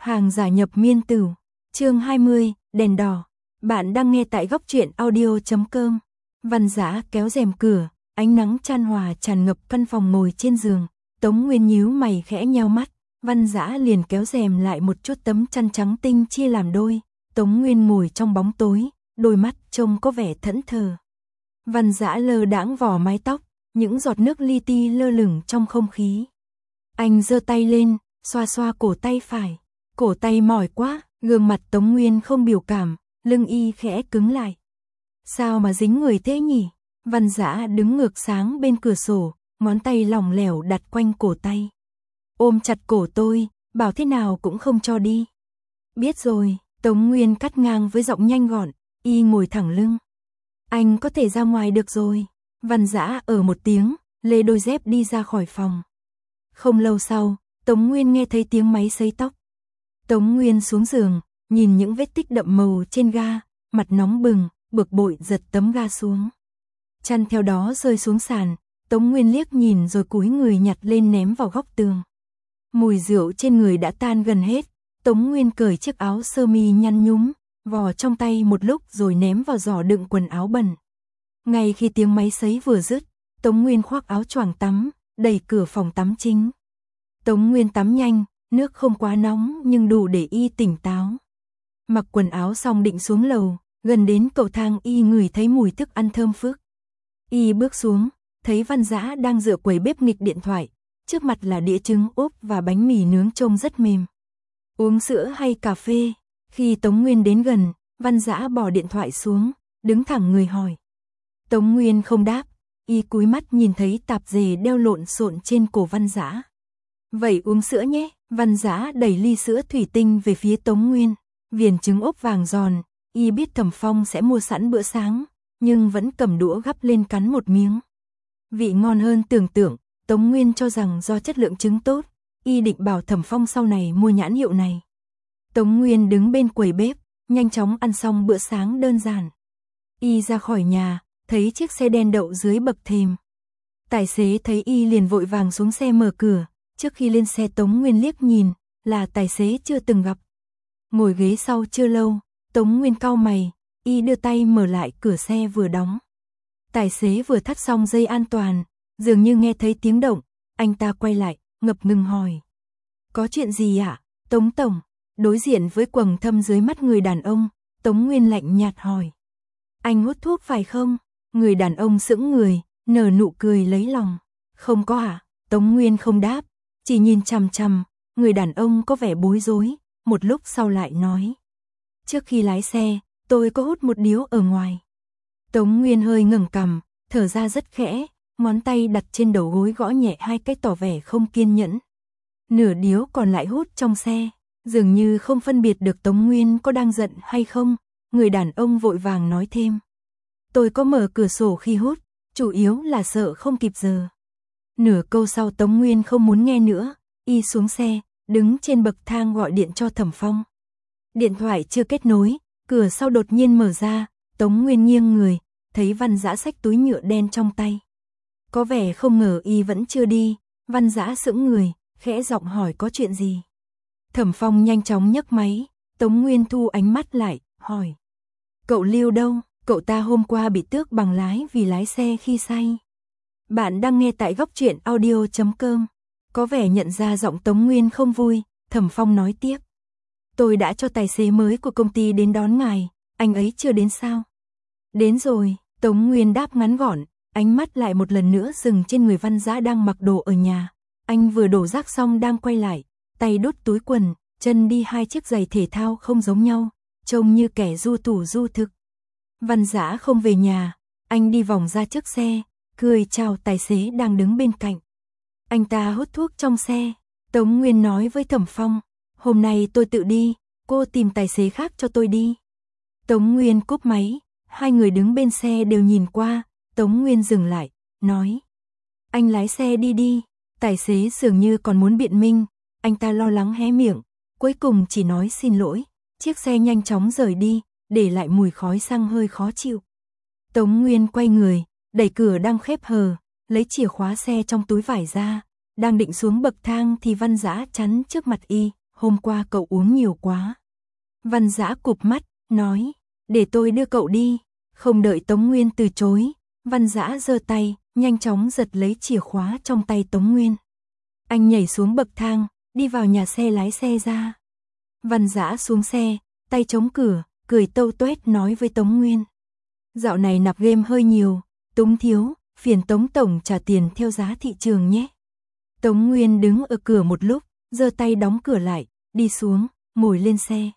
Hàng giả nhập miên tử. Chương 20, đèn đỏ. Bạn đang nghe tại góc truyện audio.com. Văn Dã kéo rèm cửa, ánh nắng chan hòa tràn ngập căn phòng, ngồi trên giường. Tống Nguyên nhíu mày khẽ nheo mắt, Văn Dã liền kéo rèm lại một chút, tấm chăn trắng tinh chia làm đôi. Tống Nguyên ngồi trong bóng tối, đôi mắt trông có vẻ thẫn thờ. Văn Dã lơ đãng vò mái tóc, những giọt nước li ti lơ lửng trong không khí. Anh giơ tay lên, xoa xoa cổ tay phải. Cổ tay mỏi quá, gương mặt Tống Nguyên không biểu cảm, lưng y khẽ cứng lại. Sao mà dính người thế nhỉ? Văn Dã đứng ngược sáng bên cửa sổ, ngón tay lỏng lẻo đặt quanh cổ tay. Ôm chặt cổ tôi, bảo thế nào cũng không cho đi. Biết rồi, Tống Nguyên cắt ngang với giọng nhanh gọn, y ngồi thẳng lưng. Anh có thể ra ngoài được rồi. Văn Dã ở một tiếng, lê đôi dép đi ra khỏi phòng. Không lâu sau, Tống Nguyên nghe thấy tiếng máy sấy tóc. Tống Nguyên xuống giường, nhìn những vết tích đậm màu trên ga, mặt nóng bừng, bực bội giật tấm ga xuống. Chăn theo đó rơi xuống sàn, Tống Nguyên liếc nhìn rồi cúi người nhặt lên ném vào góc tường. Mùi rượu trên người đã tan gần hết, Tống Nguyên cởi chiếc áo sơ mi nhăn nhúm, vò trong tay một lúc rồi ném vào giỏ đựng quần áo bẩn. Ngay khi tiếng máy sấy vừa dứt, Tống Nguyên khoác áo choàng tắm, đẩy cửa phòng tắm chính. Tống Nguyên tắm nhanh, nước không quá nóng nhưng đủ để y tỉnh táo. Mặc quần áo xong định xuống lầu, gần đến cầu thang y ngửi thấy mùi thức ăn thơm phức. Y bước xuống, thấy Văn Dã đang dựa quầy bếp nghịch điện thoại, trước mặt là đĩa trứng ốp và bánh mì nướng trông rất mềm. Uống sữa hay cà phê? Khi Tống Nguyên đến gần, Văn Dã bỏ điện thoại xuống, đứng thẳng người hỏi. Tống Nguyên không đáp, y cúi mắt nhìn thấy tạp dề đeo lộn xộn trên cổ Văn Dã. Vậy uống sữa nhé. Văn Dã đẩy ly sữa thủy tinh về phía Tống Nguyên. Viền trứng ốp vàng giòn, y biết Thẩm Phong sẽ mua sẵn bữa sáng, nhưng vẫn cầm đũa gắp lên cắn một miếng. Vị ngon hơn tưởng tượng, Tống Nguyên cho rằng do chất lượng trứng tốt, y định bảo Thẩm Phong sau này mua nhãn hiệu này. Tống Nguyên đứng bên quầy bếp, nhanh chóng ăn xong bữa sáng đơn giản. Y ra khỏi nhà, thấy chiếc xe đen đậu dưới bậc thềm. Tài xế thấy y liền vội vàng xuống xe mở cửa. Trước khi lên xe Tống Nguyên liếc nhìn, là tài xế chưa từng gặp. Ngồi ghế sau chưa lâu, Tống Nguyên cau mày, y đưa tay mở lại cửa xe vừa đóng. Tài xế vừa thắt xong dây an toàn, dường như nghe thấy tiếng động, anh ta quay lại, ngập ngừng hỏi. Có chuyện gì ạ, Tống Tổng? Đối diện với quầng thâm dưới mắt người đàn ông, Tống Nguyên lạnh nhạt hỏi. Anh hút thuốc phải không? Người đàn ông sững người, nở nụ cười lấy lòng. Không có ạ, Tống Nguyên không đáp. Chỉ nhìn chằm chằm, người đàn ông có vẻ bối rối, một lúc sau lại nói. Trước khi lái xe, tôi có hút một điếu ở ngoài. Tống Nguyên hơi ngẩng cằm, thở ra rất khẽ, ngón tay đặt trên đầu gối gõ nhẹ hai cái tỏ vẻ không kiên nhẫn. Nửa điếu còn lại hút trong xe, dường như không phân biệt được Tống Nguyên có đang giận hay không, người đàn ông vội vàng nói thêm. Tôi có mở cửa sổ khi hút, chủ yếu là sợ không kịp giờ. Nửa câu sau Tống Nguyên không muốn nghe nữa, y xuống xe, đứng trên bậc thang gọi điện cho Thẩm Phong. Điện thoại chưa kết nối, cửa sau đột nhiên mở ra, Tống Nguyên nghiêng người, thấy Văn Dã xách túi nhựa đen trong tay. Có vẻ không ngờ y vẫn chưa đi, Văn Dã sững người, khẽ giọng hỏi có chuyện gì. Thẩm Phong nhanh chóng nhấc máy, Tống Nguyên thu ánh mắt lại, hỏi. Cậu Lưu đâu? Cậu ta hôm qua bị tước bằng lái vì lái xe khi say. Bạn đang nghe tại góc truyện audio.com. Có vẻ nhận ra giọng Tống Nguyên không vui, Thẩm Phong nói tiếp. Tôi đã cho tài xế mới của công ty đến đón ngài, anh ấy chưa đến sao? Đến rồi, Tống Nguyên đáp ngắn gọn, ánh mắt lại một lần nữa dừng trên người Văn Dã đang mặc đồ ở nhà. Anh vừa đổ rác xong đang quay lại, tay đút túi quần, chân đi hai chiếc giày thể thao không giống nhau, trông như kẻ du thủ du thực. Văn Dã không về nhà, anh đi vòng ra trước xe, cười chào tài xế đang đứng bên cạnh. Anh ta hút thuốc trong xe. Tống Nguyên nói với Thẩm Phong, hôm nay tôi tự đi, cô tìm tài xế khác cho tôi đi. Tống Nguyên cúp máy, hai người đứng bên xe đều nhìn qua, Tống Nguyên dừng lại, nói. Anh lái xe đi đi, tài xế dường như còn muốn biện minh, anh ta lo lắng hé miệng, cuối cùng chỉ nói xin lỗi, chiếc xe nhanh chóng rời đi, để lại mùi khói xăng hơi khó chịu. Tống Nguyên quay người, đẩy cửa đang khép hờ, lấy chìa khóa xe trong túi vải ra, đang định xuống bậc thang thì Văn Dã chắn trước mặt y, hôm qua cậu uống nhiều quá. Văn Dã cụp mắt, nói, để tôi đưa cậu đi. Không đợi Tống Nguyên từ chối, Văn Dã giơ tay, nhanh chóng giật lấy chìa khóa trong tay Tống Nguyên. Anh nhảy xuống bậc thang, đi vào nhà xe lái xe ra. Văn Dã xuống xe, tay chống cửa, cười tâu tuét nói với Tống Nguyên. Dạo này nạp game hơi nhiều, Tống thiếu, phiền Tống tổng trả tiền theo giá thị trường nhé. Tống Nguyên đứng ở cửa một lúc, giơ tay đóng cửa lại, đi xuống, ngồi lên xe.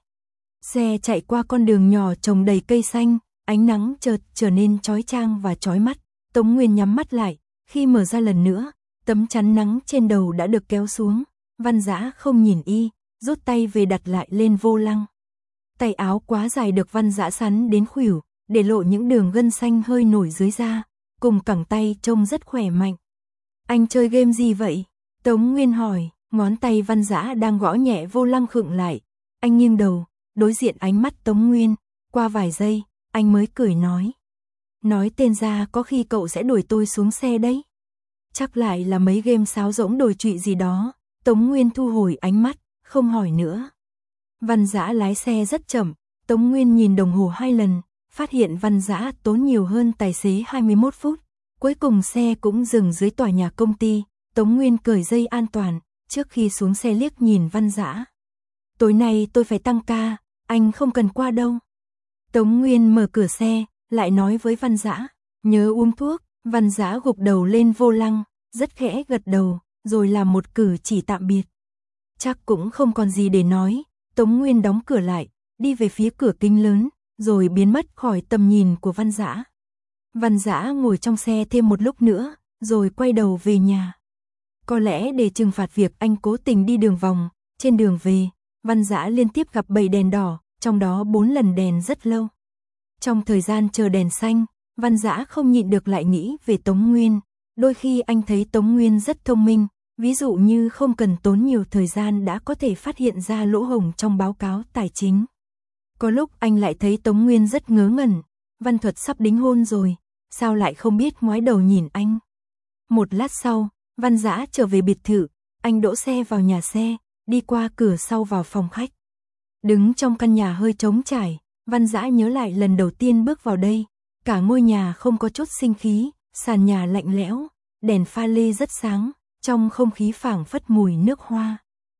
Xe chạy qua con đường nhỏ trồng đầy cây xanh, ánh nắng chợt trở nên chói chang và chói mắt. Tống Nguyên nhắm mắt lại, khi mở ra lần nữa, tấm chắn nắng trên đầu đã được kéo xuống. Văn Dã không nhìn y, rút tay về đặt lại lên vô lăng. Tay áo quá dài được Văn Dã sắn đến khuỷu, để lộ những đường gân xanh hơi nổi dưới da, cùng cẳng tay trông rất khỏe mạnh. Anh chơi game gì vậy? Tống Nguyên hỏi, ngón tay Văn Dã đang gõ nhẹ vô lăng khựng lại. Anh nghiêng đầu, đối diện ánh mắt Tống Nguyên, qua vài giây, anh mới cười nói. Nói tên ra có khi cậu sẽ đuổi tôi xuống xe đấy. Chắc lại là mấy game sáo rỗng đồi trụy gì đó. Tống Nguyên thu hồi ánh mắt, không hỏi nữa. Văn Dã lái xe rất chậm, Tống Nguyên nhìn đồng hồ 2 lần, phát hiện Văn Dã tốn nhiều hơn tài xế 21 phút. Cuối cùng xe cũng dừng dưới tòa nhà công ty, Tống Nguyên cởi dây an toàn, trước khi xuống xe liếc nhìn Văn Dã. Tối nay tôi phải tăng ca, anh không cần qua đâu. Tống Nguyên mở cửa xe, lại nói với Văn Dã, nhớ uống thuốc. Văn Dã gục đầu lên vô lăng, rất khẽ gật đầu, rồi làm một cử chỉ tạm biệt. Chắc cũng không còn gì để nói, Tống Nguyên đóng cửa lại, đi về phía cửa kính lớn, rồi biến mất khỏi tầm nhìn của Văn Dã. Văn Dã ngồi trong xe thêm một lúc nữa, rồi quay đầu về nhà. Có lẽ để trừng phạt việc anh cố tình đi đường vòng, trên đường về, Văn Dã liên tiếp gặp 7 đèn đỏ, trong đó 4 lần đèn rất lâu. Trong thời gian chờ đèn xanh, Văn Dã không nhịn được lại nghĩ về Tống Nguyên. Đôi khi anh thấy Tống Nguyên rất thông minh, ví dụ như không cần tốn nhiều thời gian đã có thể phát hiện ra lỗ hổng trong báo cáo tài chính. Có lúc anh lại thấy Tống Nguyên rất ngớ ngẩn, Văn Thuật sắp đính hôn rồi, sao lại không biết ngoái đầu nhìn anh. Một lát sau, Văn Dã trở về biệt thự, anh đỗ xe vào nhà xe, đi qua cửa sau vào phòng khách. Đứng trong căn nhà hơi trống trải, Văn Dã nhớ lại lần đầu tiên bước vào đây. Cả ngôi nhà không có chút sinh khí, sàn nhà lạnh lẽo, đèn pha lê rất sáng, trong không khí phảng phất mùi nước hoa.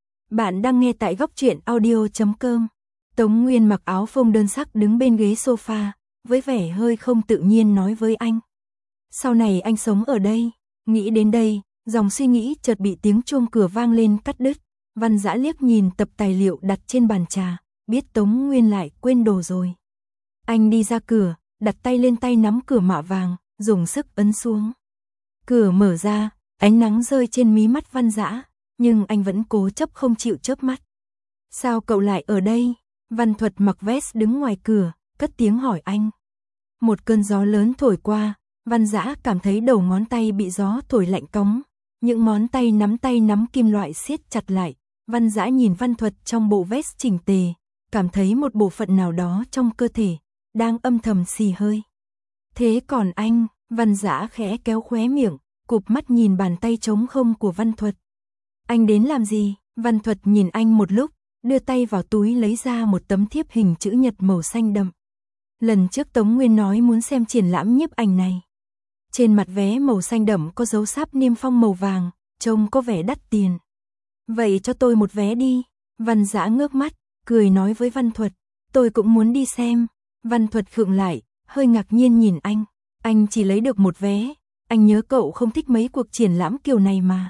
Bạn đang nghe tại góc truyện audio.com. Tống Nguyên mặc áo phông đơn sắc đứng bên ghế sofa, với vẻ hơi không tự nhiên nói với anh. Sau này anh sống ở đây. Nghĩ đến đây, dòng suy nghĩ chợt bị tiếng chuông cửa vang lên cắt đứt. Văn Dã liếc nhìn tập tài liệu đặt trên bàn trà, biết Tống Nguyên lại quên đồ rồi. Anh đi ra cửa, đặt tay lên tay nắm cửa mạ vàng, dùng sức ấn xuống. Cửa mở ra, ánh nắng rơi trên mí mắt Văn Dã, nhưng anh vẫn cố chấp không chịu chớp mắt. Sao cậu lại ở đây? Văn Thuật mặc vest đứng ngoài cửa, cất tiếng hỏi anh. Một cơn gió lớn thổi qua, Văn Dã cảm thấy đầu ngón tay bị gió thổi lạnh cóng. Những ngón tay nắm kim loại siết chặt lại. Văn Dã nhìn Văn Thuật trong bộ vest chỉnh tề, cảm thấy một bộ phận nào đó trong cơ thể đang âm thầm xì hơi. Thế còn anh? Văn Dã khẽ kéo khóe miệng, cụp mắt nhìn bàn tay trống không của Văn Thuật. Anh đến làm gì? Văn Thuật nhìn anh một lúc, đưa tay vào túi lấy ra một tấm thiếp hình chữ nhật màu xanh đậm. Lần trước Tống Nguyên nói muốn xem triển lãm nhiếp ảnh này. Trên mặt vé màu xanh đậm có dấu sáp niêm phong màu vàng, trông có vẻ đắt tiền. Vậy cho tôi một vé đi. Văn Dã ngước mắt, cười nói với Văn Thuật. Tôi cũng muốn đi xem. Văn Thuật khựng lại, hơi ngạc nhiên nhìn anh. Anh chỉ lấy được một vé. Anh nhớ cậu không thích mấy cuộc triển lãm kiểu này mà.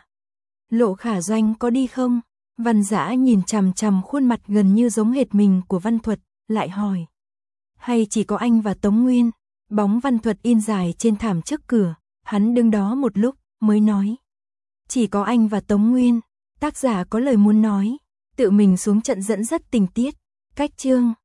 Lộ Khả Doanh có đi không? Văn Dã nhìn chằm chằm khuôn mặt gần như giống hệt mình của Văn Thuật, lại hỏi. Hay chỉ có anh và Tống Nguyên? Bóng Văn Thuật in dài trên thảm trước cửa, hắn đứng đó một lúc, mới nói. Chỉ có anh và Tống Nguyên. Tác giả có lời muốn nói, tự mình xuống trận dẫn dắt tình tiết. Cách chương